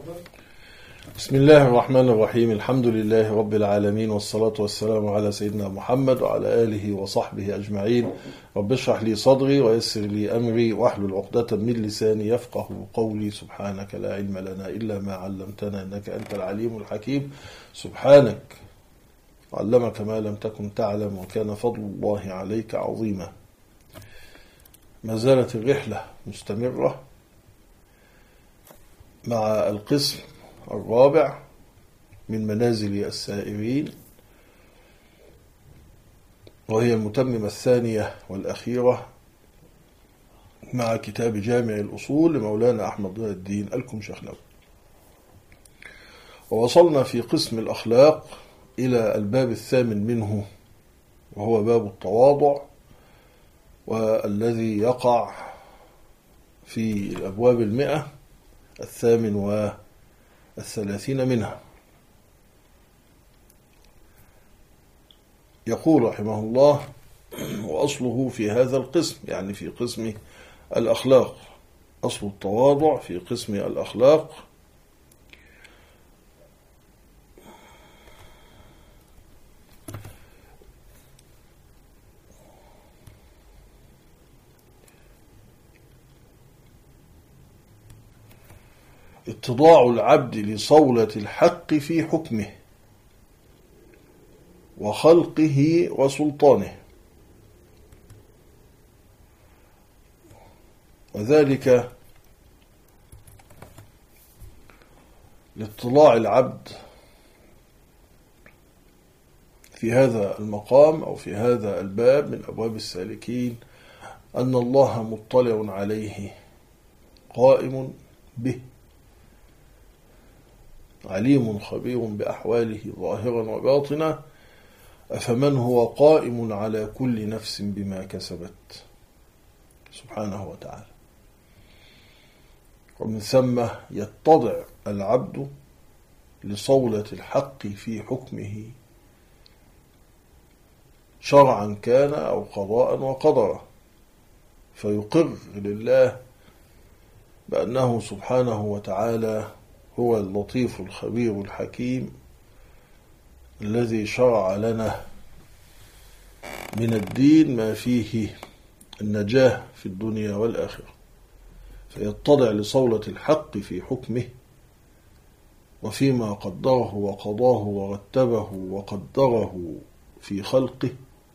بسم الله الرحمن الرحيم. الحمد لله رب العالمين، والصلاة والسلام على سيدنا محمد وعلى آله وصحبه أجمعين. رب اشرح لي صدري ويسر لي أمري واحلل عقدة من لساني يفقه قولي. سبحانك لا علم لنا إلا ما علمتنا إنك أنت العليم الحكيم. سبحانك علمك ما لم تكن تعلم وكان فضل الله عليك عظيما. ما زالت الرحلة مستمرة مع القسم الرابع من منازل السائرين، وهي المتممة الثانية والأخيرة مع كتاب جامع الأصول لمولانا أحمد ضياء الدين الكمشخنوي. ووصلنا في قسم الأخلاق إلى الباب الثامن منه، وهو باب التواضع، والذي يقع في الأبواب 138 منها. يقول رحمه الله: وأصله في هذا القسم، يعني في قسم الأخلاق، أصل التواضع في قسم الأخلاق اتضاع العبد لصولة الحق في حكمه وخلقه وسلطانه، وذلك لاطلاع العبد في هذا المقام أو في هذا الباب من أبواب السالكين أن الله مطلع عليه قائم به، عليم خبير بأحواله ظاهرا وباطنا، أفمن هو قائم على كل نفس بما كسبت سبحانه وتعالى. ومن ثم يتضع العبد لصولة الحق في حكمه شرعا كان أو قضاء وقدرا، فيقر لله بأنه سبحانه وتعالى هو اللطيف الخبير الحكيم الذي شرع لنا من الدين ما فيه النجاة في الدنيا والآخرة، فيتضع لصولة الحق في حكمه وفيما قدره وقضاه ورتبه وقدره في خلقه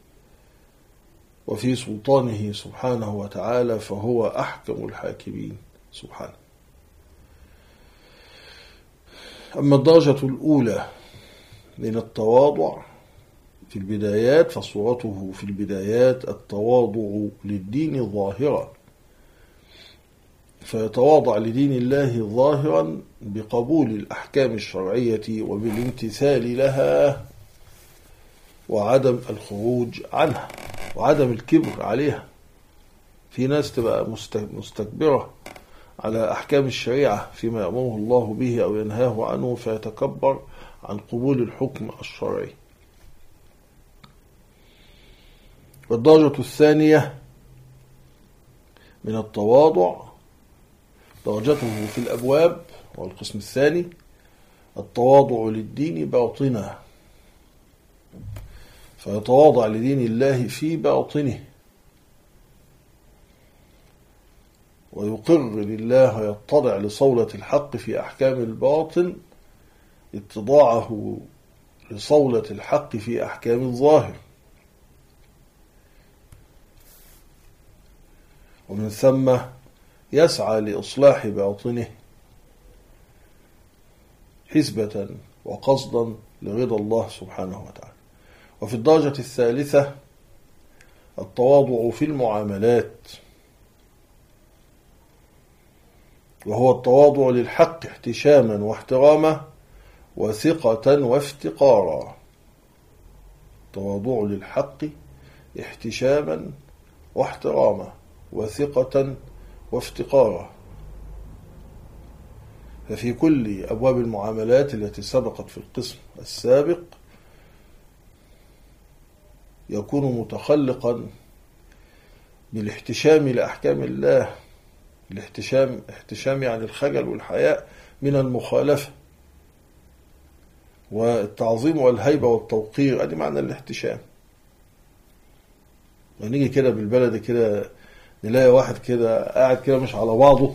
وفي سلطانه سبحانه وتعالى، فهو أحكم الحاكمين سبحانه. أما الدرجة الأولى من التواضع في البدايات، فصورته في البدايات التواضع للدين ظاهرا، فيتواضع لدين الله ظاهرا بقبول الأحكام الشرعية وبالامتثال لها وعدم الخروج عنها وعدم الكبر عليها. في ناس تبقى مستكبرة على أحكام الشريعة فيما يأمره الله به أو ينهاه عنه، فيتكبر عن قبول الحكم الشرعي. والدرجة الثانية من التواضع درجته في الأبواب، والقسم الثاني التواضع للدين باطنا، فيتواضع لدين الله في باطنه ويقر لله ويتضع لصولة الحق في أحكام الباطن اتضاعه لصولة الحق في أحكام الظاهر. ومن ثم يسعى لإصلاح باطنه حسبة وقصدا لرضا الله سبحانه وتعالى. وفي الدرجة الثالثة التواضع في المعاملات، وهو التواضع للحق احتشاما واحتراما وثقة وافتقارا. التواضع للحق احتشاما واحتراما وثقة وافتقارا. ففي كل أبواب المعاملات التي سبقت في القسم السابق يكون متخلقا بالاحتشام لأحكام الله. الاحتشام يعني الخجل والحياء من المخالفة. والتعظيم والهيبة والتوقير ادي معنى الاحتشام. ونيجي كده بالبلد كده نلاقي واحد كده قاعد كده مش على بعضه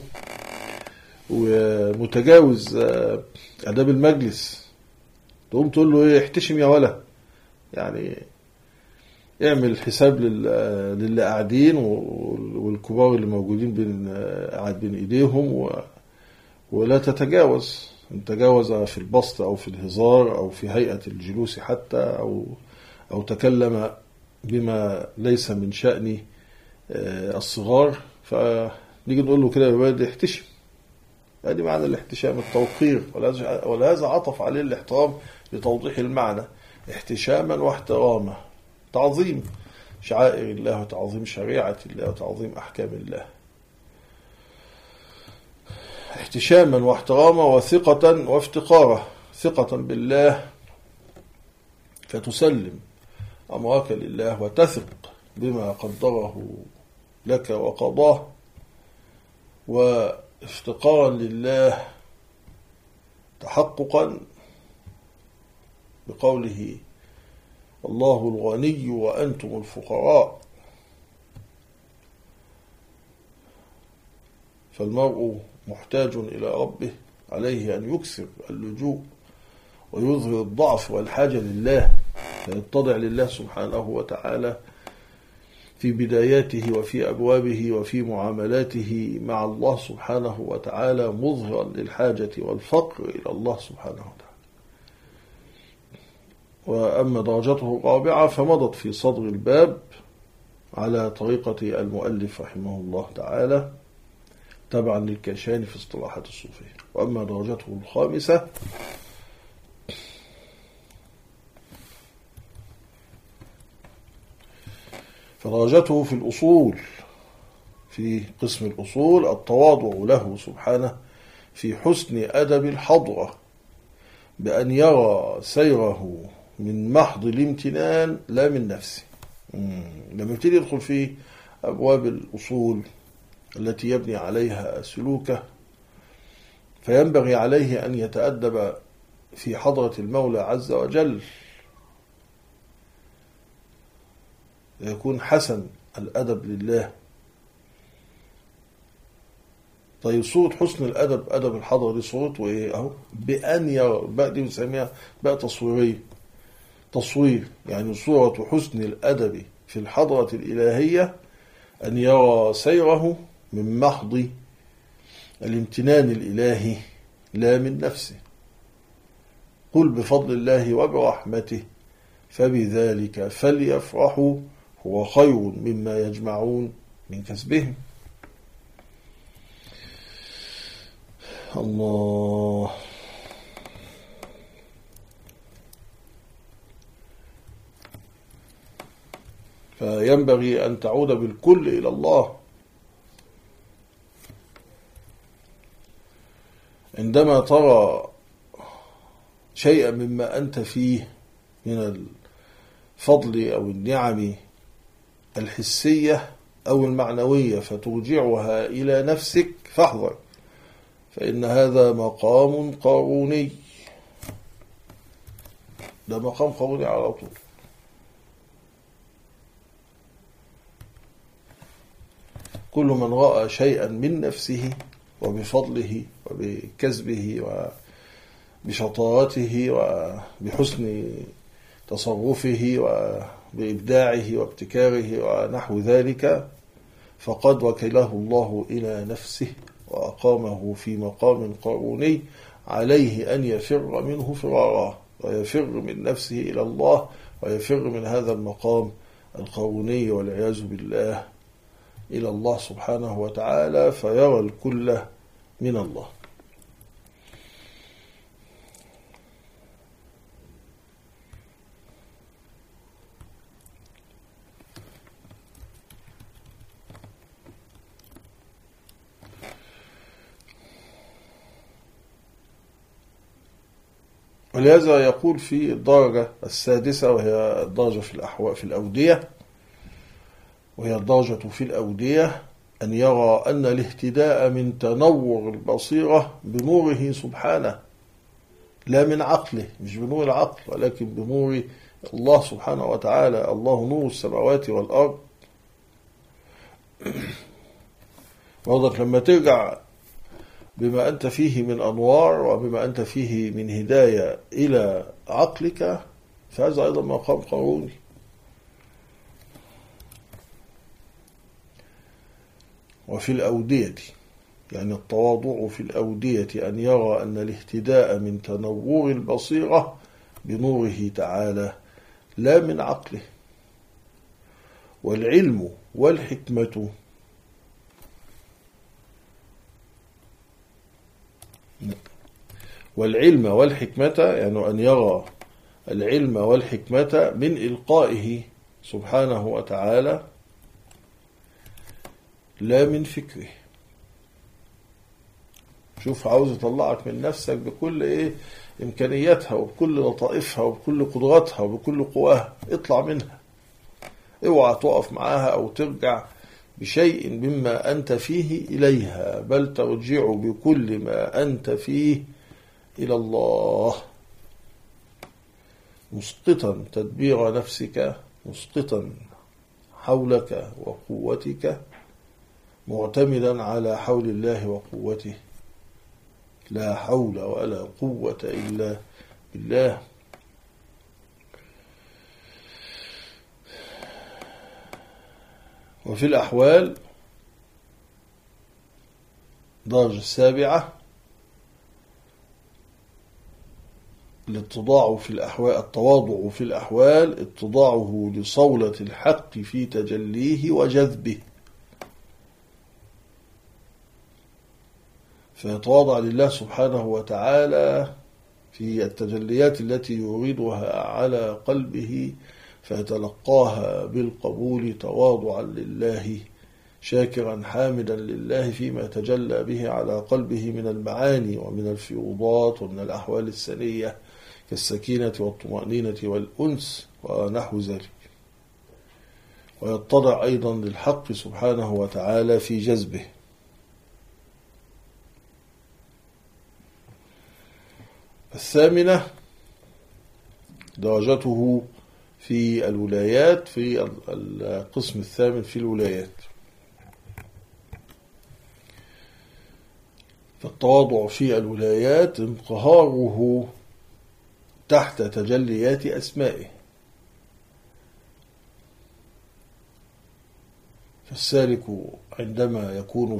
ومتجاوز آداب المجلس، تقوم تقول له ايه؟ احتشم يا ولا، يعني اعمل حساب للي قاعدين والكبار اللي موجودين قاعد بين ايديهم، ولا تتجاوز. ان تجاوز في البسط او في الهزار او في هيئة الجلوس حتى او تكلم بما ليس من شأن الصغار، فنيجي نقول له كده يا ولد احتشم. هذه معنى الاحتشام التوقير، ولهذا عطف عليه الاحترام لتوضيح المعنى، احتشاما واحتراما، تعظيم شعائر الله وتعظيم شريعة الله وتعظيم أحكام الله. احتشاما واحتراما وثقة وافتقارا، ثقة بالله فتسلم أمرك لله وتثق بما قدره لك وقضاه، وافتقارا لله تحققا بقوله الله الغني وأنتم الفقراء. فالمرء محتاج إلى ربه، عليه أن يكثر اللجوء ويظهر الضعف والحاجة لله، فيتضع لله سبحانه وتعالى في بداياته وفي أبوابه وفي معاملاته مع الله سبحانه وتعالى، مظهرا للحاجة والفقر إلى الله سبحانه وتعالى. وأما درجته الرابعة فمضت في صدر الباب على طريقة المؤلف رحمه الله تعالى تبعا للكاشاني في اصطلاحات الصوفية. وأما درجته الخامسة فدرجته في الأصول، في قسم الأصول التواضع له سبحانه في حسن أدب الحضرة، بأن يرى سيره من محض الامتنان لا من نفسه. لما يبتدي يدخل في أبواب الأصول التي يبني عليها سلوكه، فينبغي عليه أن يتأدب في حضرة المولى عز وجل، يكون حسن الأدب لله. طيب صورة حسن الأدب، أدب الحضرة دي صورته إيه؟ أهو بأن يرى، بقى دي بنسميها بقى تصويرية، تصوير يعني صورة حسن الأدب في الحضرة الإلهية أن يرى سيره من محض الامتنان الإلهي لا من نفسه. قل بفضل الله وبرحمته فبذلك فليفرحوا هو خير مما يجمعون من كسبهم. الله. فينبغي أن تعود بالكل إلى الله. عندما ترى شيئا مما أنت فيه من الفضل أو النعم الحسية أو المعنوية فترجعها إلى نفسك فاحذر، فإن هذا مقام قاروني. ده مقام قاروني على طول. كل من رأى شيئا من نفسه وبفضله وبكسبه وبشطارته وبحسن تصرفه وبإبداعه وابتكاره ونحو ذلك، فقد وكله الله إلى نفسه وأقامه في مقام قاروني، عليه أن يفر منه فرارا، ويفر من نفسه إلى الله، ويفر من هذا المقام القاروني والعياذ بالله إلى الله سبحانه وتعالى، فيرى الكل من الله. ولهذا يقول في الدرجة السادسة، وهي الدرجة في الأودية، وهي الدرجة في الأودية أن يرى أن الاهتداء من تنور البصيرة بنوره سبحانه، لا من عقله، مش بنور العقل ولكن بنور الله سبحانه وتعالى. الله نور السماوات والأرض. وضعك لما ترجع بما أنت فيه من أنوار وبما أنت فيه من هداية إلى عقلك، فهذا أيضا مقام قاروني. وفي الأودية، يعني التواضع في الأودية أن يرى أن الاهتداء من تنور البصيرة بنوره تعالى لا من عقله. والعلم والحكمة يعني أن يرى العلم والحكمة من إلقائه سبحانه وتعالى لا من فكره. شوف، عاوز يطلعك من نفسك بكل إمكانياتها وبكل لطائفها وبكل قدراتها وبكل قواها، اطلع منها، اوعى تقف معاها أو ترجع بشيء مما أنت فيه إليها، بل ترجع بكل ما أنت فيه إلى الله، مسقطا تدبير نفسك، مسقطا حولك وقوتك، معتمدا على حول الله وقوته. لا حول ولا قوة إلا بالله. وفي الأحوال درجة السابعة الاتضاع في الأحوال، التواضع في الأحوال، اتضاعه لصولة الحق في تجليه وجذبه، فيتواضع لله سبحانه وتعالى في التجليات التي يريدها على قلبه، فيتلقاها بالقبول تواضعا لله، شاكرا حامدا لله فيما تجلى به على قلبه من المعاني ومن الفيوضات ومن الأحوال السنية كالسكينة والطمأنينة والأنس ونحو ذلك. ويتضع أيضا للحق سبحانه وتعالى في جذبه. الثامنة درجته في الولايات، في القسم الثامن في الولايات. فالتواضع في الولايات انقهاره تحت تجليات أسمائه. فالسالك عندما يكون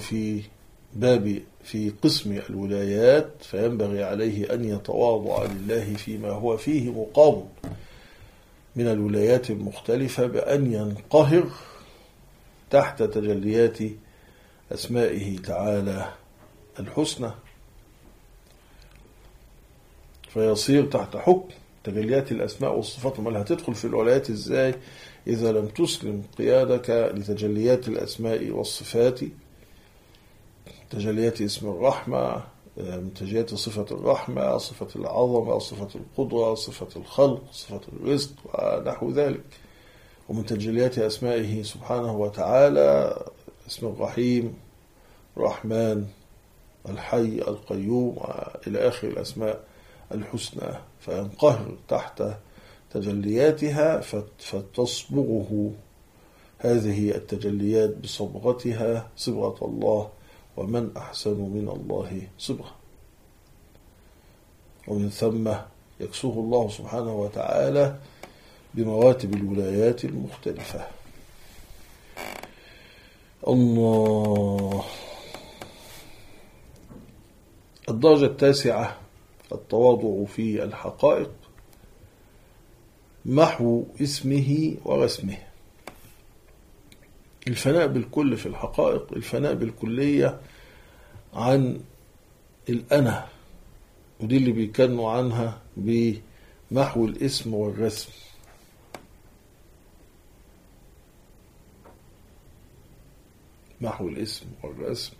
في قسم الولايات فينبغي عليه أن يتواضع لله فيما هو فيه مقام من الولايات المختلفة، بأن ينقهر تحت تجليات أسمائه تعالى الحسنى، فيصير تحت حكم تجليات الأسماء والصفات. امال هتدخل في الولايات إزاي إذا لم تسلم قيادك لتجليات الأسماء والصفات، تجليات اسم الرحمة، من تجليات صفة الرحمة، صفة العظمة، صفة القدرة، صفة الخلق، صفة الرزق ونحو ذلك، ومن تجليات أسمائه سبحانه وتعالى اسم الرحيم، الرحمن، الحي، القيوم، إلى آخر الأسماء الحسنى. فينقهر تحت تجلياتها فتصبغه هذه التجليات بصبغتها صبغة الله، ومن أحسن من الله صبغة. ومن ثم يكسوه الله سبحانه وتعالى بمراتب الولايات المختلفة. الله. الدرجة التاسعة التواضع في الحقائق، محو اسمه ورسمه، الفناء بالكل في الحقائق، الفناء بالكلية عن الأنا، ودي اللي بيكنوا عنها بمحو الاسم والرسم. محو الاسم والرسم،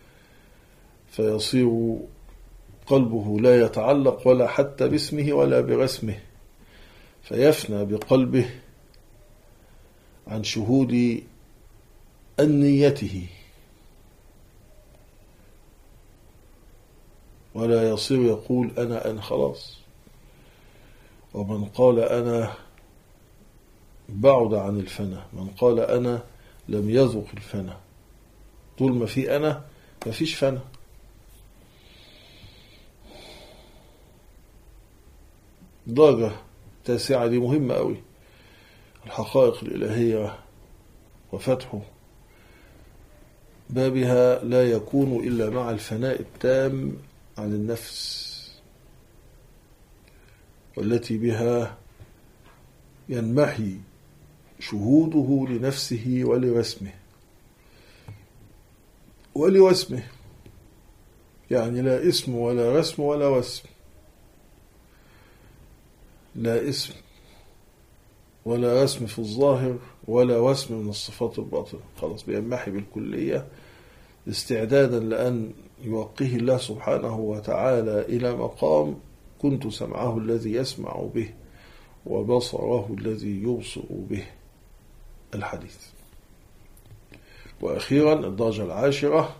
فيصير قلبه لا يتعلق ولا حتى باسمه ولا برسمه، فيفنى بقلبه عن شهود أنيته ولا يصير يقول أنا خلاص. ومن قال أنا بعد عن الفنا، من قال أنا لم يذق الفنا. طول ما في أنا ما فيش فنا. درجة تاسعة دي مهمة قوي، الحقائق الإلهية وفتحه بابها لا يكون إلا مع الفناء التام عن النفس، والتي بها ينمحي شهوده لنفسه ولوسمه، يعني لا اسم ولا رسم ولا وسم، لا اسم ولا رسم في الظاهر ولا وسم من الصفات الباطنة، خلاص بينمحي بالكلية استعدادا لأن يوقيه الله سبحانه وتعالى إلى مقام كنت سمعه الذي يسمع به وبصره الذي يبصر به الحديث. وأخيرا الدرجة العاشرة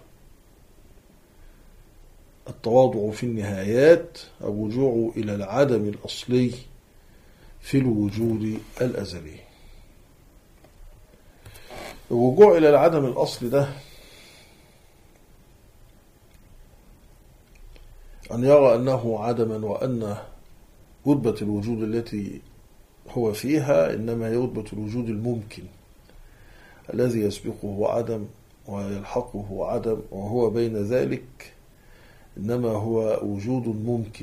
التواضع في النهايات، الرجوع إلى العدم الأصلي في الوجود الأزلي. الرجوع إلى العدم الأصلي ده أن يرى أنه عدما، وأن رتبة الوجود التي هو فيها إنما هي رتبة الوجود الممكن الذي يسبقه عدم ويلحقه عدم، وهو بين ذلك إنما هو وجود ممكن.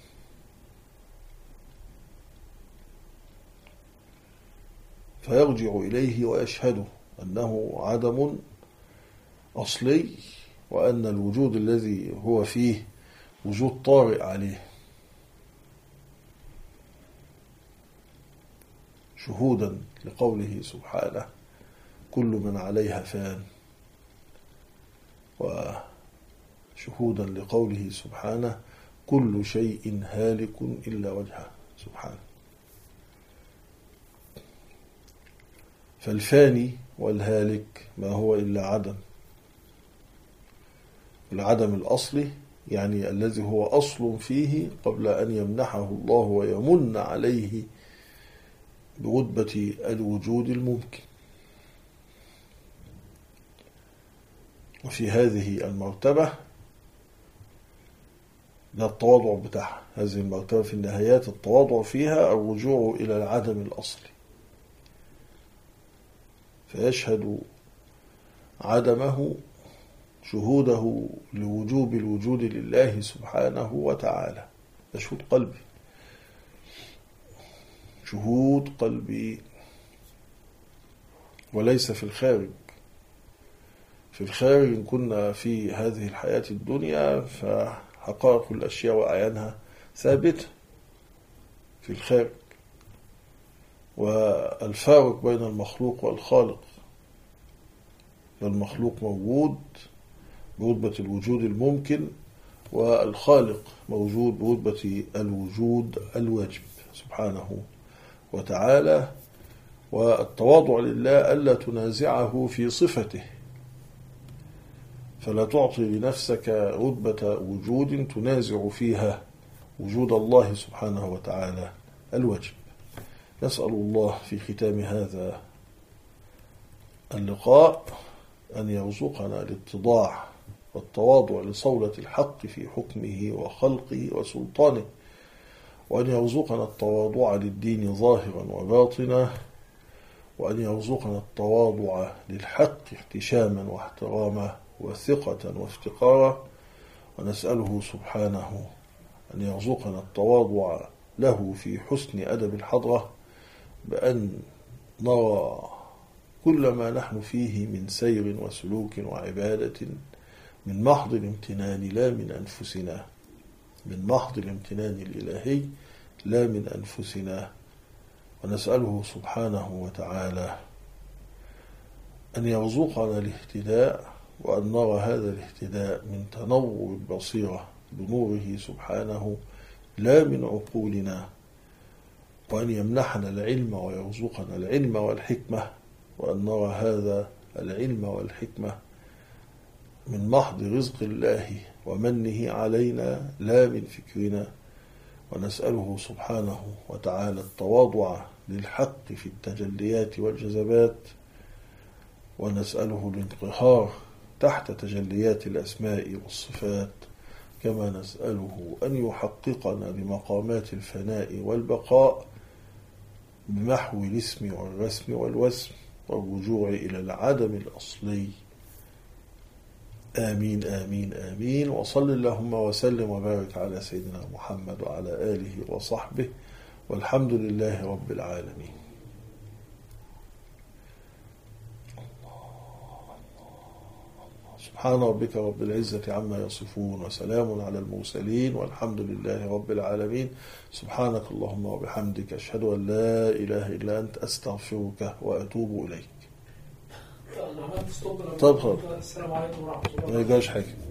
فيرجع إليه ويشهد أنه عدم أصلي، وأن الوجود الذي هو فيه وجود طارئ عليه، شهودا لقوله سبحانه كل من عليها فان، وشهودا لقوله سبحانه كل شيء هالك إلا وجهه سبحانه. فالفاني والهالك ما هو إلا عدم. العدم الأصلي يعني الذي هو أصل فيه قبل أن يمنحه الله ويمن عليه برتبة الوجود الممكن. وفي هذه المرتبة ده التواضع بتاعها، هذه المرتبة في النهايات التواضع فيها الرجوع إلى العدم الأصلي، فيشهد عدمه شهوده لوجوب الوجود لله سبحانه وتعالى. ده شهود قلبي، شهود قلبي، وليس في الخارج. في الخارج إن كنا في هذه الحياة الدنيا فحقائق الأشياء وأعيانها ثابتة في الخارج، والفارق بين المخلوق والخالق، المخلوق موجود برتبة الوجود الممكن، والخالق موجود برتبة الوجود الواجب سبحانه وتعالى. والتواضع لله ألا تنازعه في صفته، فلا تعطي لنفسك رتبة وجود تنازع فيها وجود الله سبحانه وتعالى الواجب. نسأل الله في ختام هذا اللقاء أن يرزقنا الاتضاع والتواضع لصولة الحق في حكمه وخلقه وسلطانه، وأن يرزقنا التواضع للدين ظاهرا وباطنا، وأن يرزقنا التواضع للحق احتشاما واحتراما وثقة وافتقارا، ونسأله سبحانه أن يرزقنا التواضع له في حسن أدب الحضرة، بأن نرى كل ما نحن فيه من سير وسلوك وعبادة من محض الامتنان لا من أنفسنا، من محض الامتنان الإلهي لا من أنفسنا. ونسأله سبحانه وتعالى أن يرزقنا الاهتداء، وأن نرى هذا الاهتداء من تنور البصيرة بنوره سبحانه لا من عقولنا، وأن يمنحنا العلم ويرزقنا العلم والحكمة، وأن نرى هذا العلم والحكمة من محض رزق الله ومنه علينا لا من فكرنا، ونسأله سبحانه وتعالى التواضع للحق في التجليات والجذبات، ونسأله الانقهار تحت تجليات الأسماء والصفات، كما نسأله أن يحققنا لمقامات الفناء والبقاء بمحو الاسم والرسم والوسم والرجوع إلى العدم الأصلي. آمين آمين آمين. وصل اللهم وسلم وبارك على سيدنا محمد وعلى آله وصحبه، والحمد لله رب العالمين. سبحان ربك رب العزة عما يصفون، وسلام على المرسلين، والحمد لله رب العالمين. سبحانك اللهم وبحمدك، أشهد أن لا إله إلا أنت، أستغفرك وأتوب إليك. طب طب السلام عليكم ورحمة الله. ما يجاش حاجة.